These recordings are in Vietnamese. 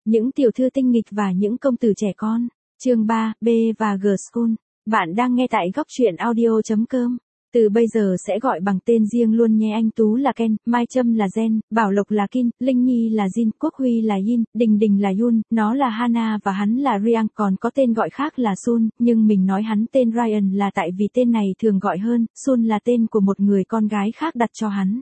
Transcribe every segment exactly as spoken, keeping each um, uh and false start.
Những tiểu thư tinh nghịch và những công tử trẻ con. Chương ba, B và G School. Bạn đang nghe tại góc truyện audio chấm com. Từ bây giờ sẽ gọi bằng tên riêng luôn nhé. Anh Tú là Ken, Mai Trâm là Jen, Bảo Lộc là Kin, Linh Nhi là Jin, Quốc Huy là Yin, Đình Đình là Yun, nó là Hana và hắn là Ryan, còn có tên gọi khác là Sun, nhưng mình nói hắn tên Ryan là tại vì tên này thường gọi hơn. Sun là tên của một người con gái khác đặt cho hắn.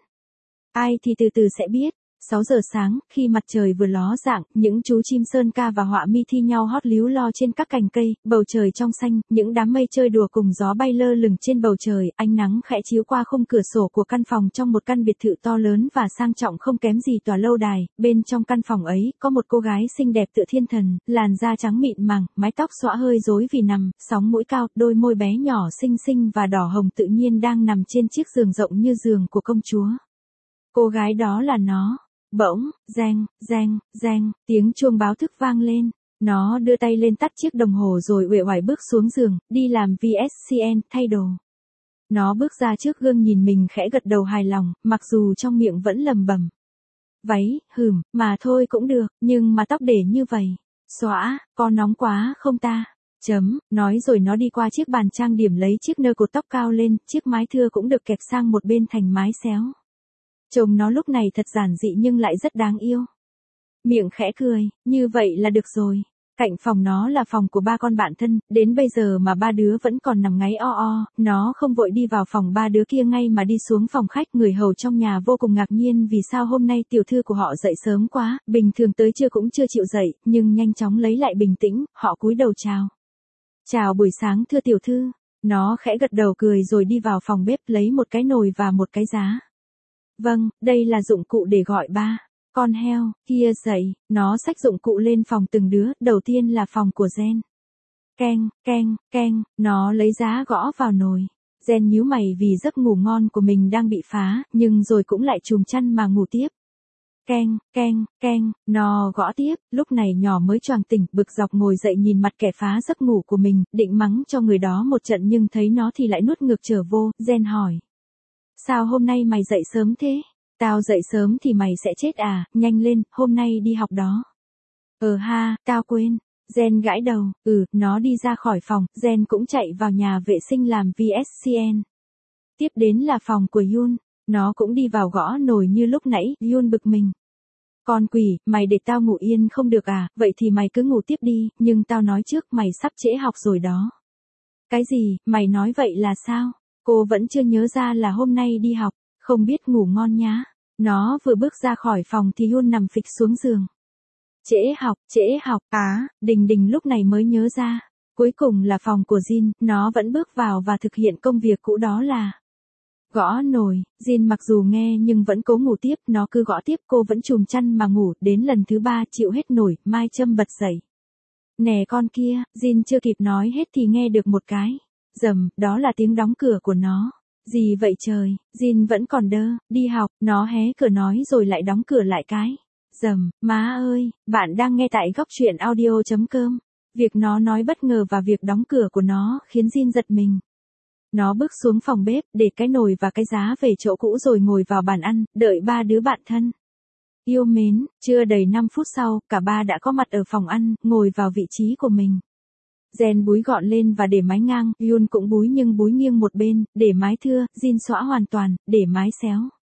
Ai thì từ từ sẽ biết. sáu giờ sáng, khi mặt trời vừa ló dạng, những chú chim sơn ca và họa mi thi nhau hót líu lo trên các cành cây, bầu trời trong xanh, những đám mây chơi đùa cùng gió bay lơ lửng trên bầu trời, ánh nắng khẽ chiếu qua khung cửa sổ của căn phòng trong một căn biệt thự to lớn và sang trọng không kém gì tòa lâu đài. Bên trong căn phòng ấy, có một cô gái xinh đẹp tựa thiên thần, làn da trắng mịn màng, mái tóc xõa hơi rối vì nằm, sóng mũi cao, đôi môi bé nhỏ xinh xinh và đỏ hồng tự nhiên đang nằm trên chiếc giường rộng như giường của công chúa. Cô gái đó là nó. Bỗng, reng, reng, reng, tiếng chuông báo thức vang lên. Nó đưa tay lên tắt chiếc đồng hồ rồi uể oải bước xuống giường, đi làm vê ét xê en, thay đồ. Nó bước ra trước gương nhìn mình khẽ gật đầu hài lòng, mặc dù trong miệng vẫn lầm bầm. Váy, hừm, mà thôi cũng được, nhưng mà tóc để như vậy. Xõa, có nóng quá không ta? Chấm, nói rồi nó đi qua chiếc bàn trang điểm lấy chiếc nơ cột tóc cao lên, chiếc mái thưa cũng được kẹp sang một bên thành mái xéo. Trông nó lúc này thật giản dị nhưng lại rất đáng yêu. Miệng khẽ cười, như vậy là được rồi. Cạnh phòng nó là phòng của ba con bạn thân, đến bây giờ mà ba đứa vẫn còn nằm ngáy o o, nó không vội đi vào phòng ba đứa kia ngay mà đi xuống phòng khách. Người hầu trong nhà vô cùng ngạc nhiên vì sao hôm nay tiểu thư của họ dậy sớm quá, bình thường tới trưa cũng chưa chịu dậy, nhưng nhanh chóng lấy lại bình tĩnh, họ cúi đầu chào. Chào buổi sáng thưa tiểu thư. Nó khẽ gật đầu cười rồi đi vào phòng bếp lấy một cái nồi và một cái giá. Vâng, đây là dụng cụ để gọi ba. Con heo, kia dậy, nó xách dụng cụ lên phòng từng đứa, đầu tiên là phòng của Jen. Keng, keng, keng, nó lấy giá gõ vào nồi. Jen nhíu mày vì giấc ngủ ngon của mình đang bị phá, nhưng rồi cũng lại chùm chăn mà ngủ tiếp. Keng, keng, keng, nó gõ tiếp, lúc này nhỏ mới choàng tỉnh, bực dọc ngồi dậy nhìn mặt kẻ phá giấc ngủ của mình, định mắng cho người đó một trận nhưng thấy nó thì lại nuốt ngược trở vô. Jen hỏi. Sao hôm nay mày dậy sớm thế? Tao dậy sớm thì mày sẽ chết à, nhanh lên, hôm nay đi học đó. Ờ ha, tao quên. Jen gãi đầu, ừ, nó đi ra khỏi phòng, Jen cũng chạy vào nhà vệ sinh làm vê ét xê en. Tiếp đến là phòng của Yun, nó cũng đi vào gõ nồi như lúc nãy, Yun bực mình. Con quỷ, mày để tao ngủ yên không được à, vậy thì mày cứ ngủ tiếp đi, nhưng tao nói trước mày sắp trễ học rồi đó. Cái gì, mày nói vậy là sao? Cô vẫn chưa nhớ ra là hôm nay đi học, không biết ngủ ngon nhá. Nó vừa bước ra khỏi phòng thì Yun nằm phịch xuống giường. Trễ học, trễ học, á, Đình Đình lúc này mới nhớ ra. Cuối cùng là phòng của Jin, nó vẫn bước vào và thực hiện công việc cũ đó là gõ nồi. Jin mặc dù nghe nhưng vẫn cố ngủ tiếp, nó cứ gõ tiếp, cô vẫn chùm chăn mà ngủ, đến lần thứ ba chịu hết nổi, Mai Trâm bật dậy. Nè con kia, Jin chưa kịp nói hết thì nghe được một cái. Dầm, đó là tiếng đóng cửa của nó. Gì vậy trời, Jin vẫn còn đơ, đi học, nó hé cửa nói rồi lại đóng cửa lại cái. Dầm, má ơi, bạn đang nghe tại góc truyện audio chấm com. Việc nó nói bất ngờ và việc đóng cửa của nó khiến Jin giật mình. Nó bước xuống phòng bếp, để cái nồi và cái giá về chỗ cũ rồi ngồi vào bàn ăn, đợi ba đứa bạn thân. Yêu mến, chưa đầy năm phút sau, cả ba đã có mặt ở phòng ăn, ngồi vào vị trí của mình. Jen búi gọn lên và để mái ngang, Yun cũng búi nhưng búi nghiêng một bên, để mái thưa, Jin xõa hoàn toàn, để mái xéo.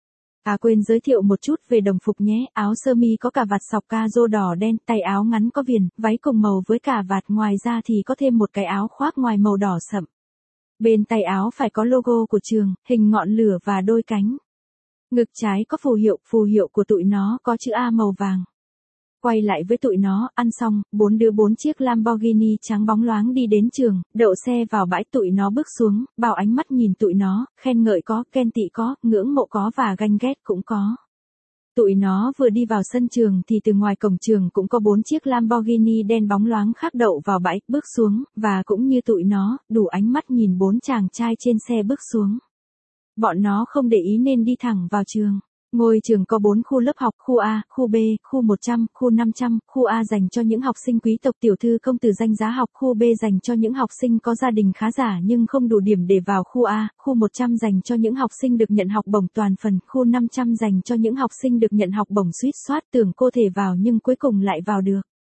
À quên giới thiệu một chút về đồng phục nhé, áo sơ mi có cà vạt sọc ca rô đỏ đen, tay áo ngắn có viền, váy cùng màu với cà vạt, ngoài ra thì có thêm một cái áo khoác ngoài màu đỏ sậm. Bên tay áo phải có logo của trường, hình ngọn lửa và đôi cánh. Ngực trái có phù hiệu, phù hiệu của tụi nó có chữ A màu vàng. Quay lại với tụi nó, ăn xong, bốn đứa bốn chiếc Lamborghini trắng bóng loáng đi đến trường, đậu xe vào bãi, tụi nó bước xuống, bao ánh mắt nhìn tụi nó, khen ngợi có, ghen tị có, ngưỡng mộ có và ganh ghét cũng có. Tụi nó vừa đi vào sân trường thì từ ngoài cổng trường cũng có bốn chiếc Lamborghini đen bóng loáng khác đậu vào bãi, bước xuống, và cũng như tụi nó, đủ ánh mắt nhìn bốn chàng trai trên xe bước xuống. Bọn nó không để ý nên đi thẳng vào trường. Ngôi trường có bốn khu lớp học, khu A, khu B, khu một trăm, khu năm trăm, khu A dành cho những học sinh quý tộc tiểu thư công tử danh giá học, khu B dành cho những học sinh có gia đình khá giả nhưng không đủ điểm để vào khu A, khu một trăm dành cho những học sinh được nhận học bổng toàn phần, khu năm trăm dành cho những học sinh được nhận học bổng suýt soát tưởng cô thể vào nhưng cuối cùng lại vào được.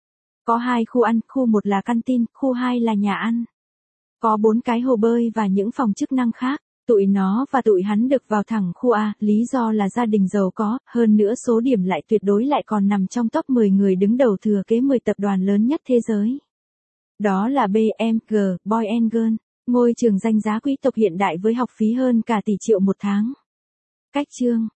Có hai khu ăn, khu một là canteen, khu hai là nhà ăn. Có bốn cái hồ bơi và những phòng chức năng khác. Tụi nó và tụi hắn được vào thẳng khu A, lý do là gia đình giàu có, hơn nữa số điểm lại tuyệt đối lại còn nằm trong top mười người đứng đầu thừa kế mười tập đoàn lớn nhất thế giới. Đó là bê em giê, Boy and Girl, ngôi trường danh giá quý tộc hiện đại với học phí hơn cả tỷ triệu một tháng. Cách chương